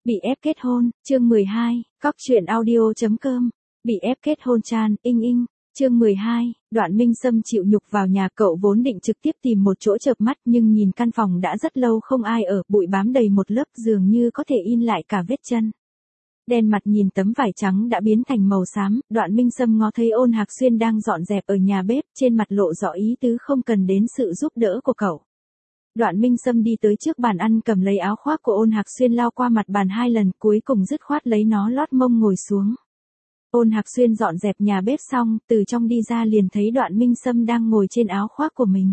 Bị ép kết hôn, chương 12, Cóc truyện audio.com. Bị ép kết hôn Chan, Inh, chương 12, Đoạn Minh Sâm chịu nhục vào nhà cậu vốn định trực tiếp tìm một chỗ chợp mắt nhưng nhìn căn phòng đã rất lâu không ai ở, bụi bám đầy một lớp dường như có thể in lại cả vết chân. Đen mặt nhìn tấm vải trắng đã biến thành màu xám, Đoạn Minh Sâm ngó thấy Ôn Hạc Xuyên đang dọn dẹp ở nhà bếp, trên mặt lộ rõ ý tứ không cần đến sự giúp đỡ của cậu. Đoạn Minh Sâm đi tới trước bàn ăn cầm lấy áo khoác của Ôn Hạc Xuyên lao qua mặt bàn 2 lần cuối cùng dứt khoát lấy nó lót mông ngồi xuống. Ôn Hạc Xuyên dọn dẹp nhà bếp xong, từ trong đi ra liền thấy Đoạn Minh Sâm đang ngồi trên áo khoác của mình.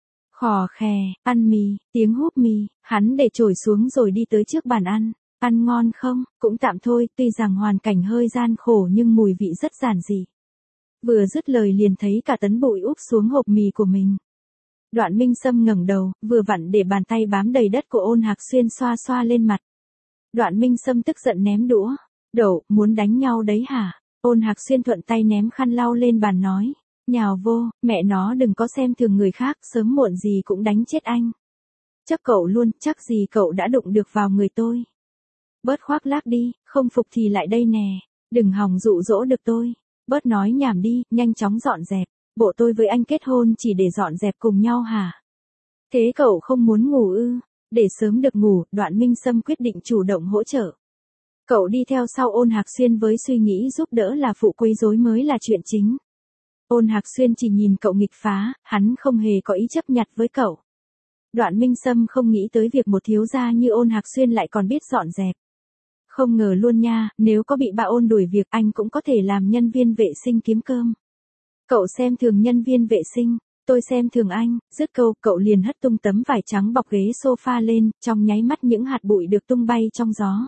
Khò khè, ăn mì, tiếng húp mì, hắn để chổi xuống rồi đi tới trước bàn ăn. Ăn ngon không? Cũng tạm thôi, tuy rằng hoàn cảnh hơi gian khổ nhưng mùi vị rất giản dị. Vừa dứt lời liền thấy cả tấn bụi úp xuống hộp mì của mình. Đoạn Minh Sâm ngẩng đầu, vừa vặn để bàn tay bám đầy đất của Ôn Hạc Xuyên xoa xoa lên mặt. Đoạn Minh Sâm tức giận ném đũa. Đổ, muốn đánh nhau đấy hả? Ôn Hạc Xuyên thuận tay ném khăn lau lên bàn nói. Nhào vô, mẹ nó đừng có xem thường người khác, sớm muộn gì cũng đánh chết anh. Chắc cậu luôn, chắc gì cậu đã đụng được vào người tôi. Bớt khoác lác đi, không phục thì lại đây nè. Đừng hòng dụ dỗ được tôi. Bớt nói nhảm đi, nhanh chóng dọn dẹp. Bộ tôi với anh kết hôn chỉ để dọn dẹp cùng nhau hả? Thế cậu không muốn ngủ ư? Để sớm được ngủ, Đoạn Minh Sâm quyết định chủ động hỗ trợ. Cậu đi theo sau Ôn Hạc Xuyên với suy nghĩ giúp đỡ là phụ quấy rối mới là chuyện chính. Ôn Hạc Xuyên chỉ nhìn cậu nghịch phá, hắn không hề có ý chấp nhặt với cậu. Đoạn Minh Sâm không nghĩ tới việc một thiếu gia như Ôn Hạc Xuyên lại còn biết dọn dẹp. Không ngờ luôn nha, nếu có bị bà Ôn đuổi việc anh cũng có thể làm nhân viên vệ sinh kiếm cơm. Cậu xem thường nhân viên vệ sinh, tôi xem thường anh, dứt câu cậu liền hất tung tấm vải trắng bọc ghế sofa lên, trong nháy mắt những hạt bụi được tung bay trong gió.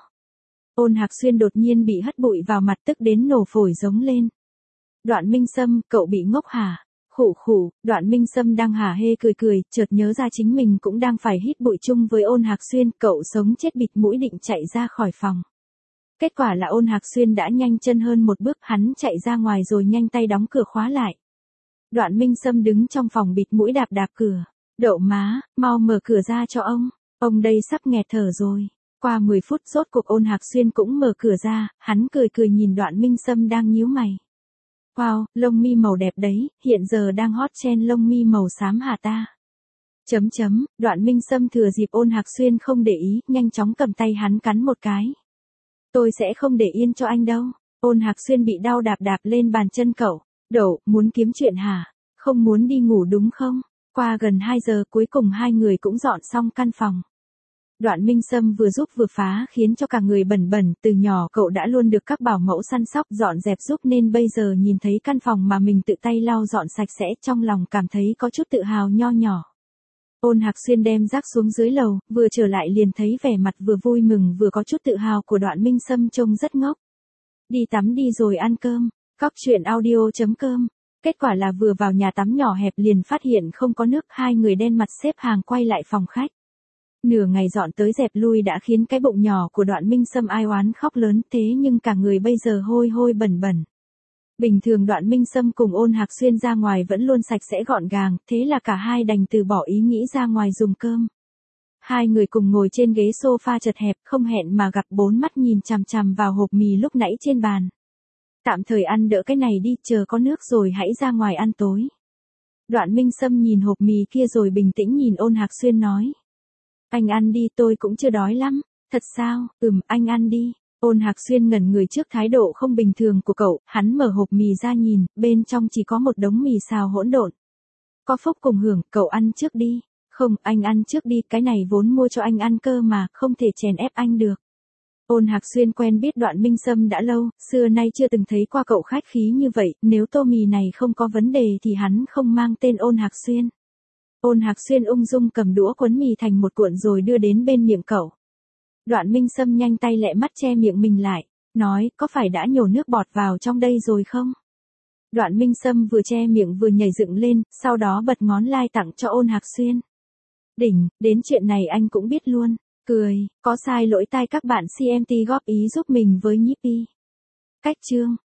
Ôn Hạc Xuyên đột nhiên bị hất bụi vào mặt tức đến nổ phổi giống lên. Đoạn Minh Sâm, cậu bị ngốc hả? Khủ khủ, Đoạn Minh Sâm đang hả hê cười, chợt nhớ ra chính mình cũng đang phải hít bụi chung với Ôn Hạc Xuyên, cậu sống chết bịt mũi định chạy ra khỏi phòng. Kết quả là Ôn Hạc Xuyên đã nhanh chân hơn một bước, hắn chạy ra ngoài rồi nhanh tay đóng cửa khóa lại. Đoạn Minh Sâm đứng trong phòng bịt mũi đạp cửa. Đậu má, mau mở cửa ra cho ông đây sắp nghẹt thở rồi. Qua 10 phút rốt cuộc Ôn Hạc Xuyên cũng mở cửa ra, hắn cười nhìn Đoạn Minh Sâm đang nhíu mày. Wow, lông mi màu đẹp đấy, hiện giờ đang hot trend lông mi màu xám hả ta? Đoạn Minh Sâm thừa dịp Ôn Hạc Xuyên không để ý, nhanh chóng cầm tay hắn cắn một cái. Tôi sẽ không để yên cho anh đâu. Ôn Hạc Xuyên bị đau đạp lên bàn chân cậu. Đậu, muốn kiếm chuyện hả? Không muốn đi ngủ đúng không? Qua gần 2 giờ cuối cùng hai người cũng dọn xong căn phòng. Đoạn Minh Sâm vừa giúp vừa phá khiến cho cả người bẩn, từ nhỏ cậu đã luôn được các bảo mẫu săn sóc dọn dẹp giúp nên bây giờ nhìn thấy căn phòng mà mình tự tay lau dọn sạch sẽ trong lòng cảm thấy có chút tự hào nho nhỏ. Ôn Hạc Xuyên đem rác xuống dưới lầu, vừa trở lại liền thấy vẻ mặt vừa vui mừng vừa có chút tự hào của Đoạn Minh Sâm trông rất ngốc. Đi tắm đi rồi ăn cơm. Cóc truyện audio.com. Kết quả là vừa vào nhà tắm nhỏ hẹp liền phát hiện không có nước, hai người đen mặt xếp hàng quay lại phòng khách. Nửa ngày dọn tới dẹp lui đã khiến cái bụng nhỏ của Đoạn Minh Sâm ai oán khóc lớn, thế nhưng cả người bây giờ hôi bẩn. Bình thường Đoạn Minh Sâm cùng Ôn Hạc Xuyên ra ngoài vẫn luôn sạch sẽ gọn gàng, thế là cả hai đành từ bỏ ý nghĩ ra ngoài dùng cơm. Hai người cùng ngồi trên ghế sofa chật hẹp, không hẹn mà gặp, bốn mắt nhìn chằm vào hộp mì lúc nãy trên bàn. Tạm thời ăn đỡ cái này đi, chờ có nước rồi hãy ra ngoài ăn tối. Đoạn Minh Sâm nhìn hộp mì kia rồi bình tĩnh nhìn Ôn Hạc Xuyên nói. Anh ăn đi, tôi cũng chưa đói lắm. Thật sao? Anh ăn đi. Ôn Hạc Xuyên ngẩn người trước thái độ không bình thường của cậu, hắn mở hộp mì ra nhìn, bên trong chỉ có một đống mì xào hỗn độn. Có phúc cùng hưởng, cậu ăn trước đi. Không, anh ăn trước đi, cái này vốn mua cho anh ăn cơ mà, không thể chèn ép anh được. Ôn Hạc Xuyên quen biết Đoạn Minh Sâm đã lâu, xưa nay chưa từng thấy qua cậu khách khí như vậy, nếu tô mì này không có vấn đề thì hắn không mang tên Ôn Hạc Xuyên. Ôn Hạc Xuyên ung dung cầm đũa quấn mì thành một cuộn rồi đưa đến bên miệng cậu. Đoạn Minh Sâm nhanh tay lẹ mắt che miệng mình lại, nói, có phải đã nhổ nước bọt vào trong đây rồi không? Đoạn Minh Sâm vừa che miệng vừa nhảy dựng lên, sau đó bật ngón lai tặng cho Ôn Hạc Xuyên. Đỉnh, đến chuyện này anh cũng biết luôn. Cười, có sai lỗi tai các bạn CMT góp ý giúp mình với Nhippy. Cách chương.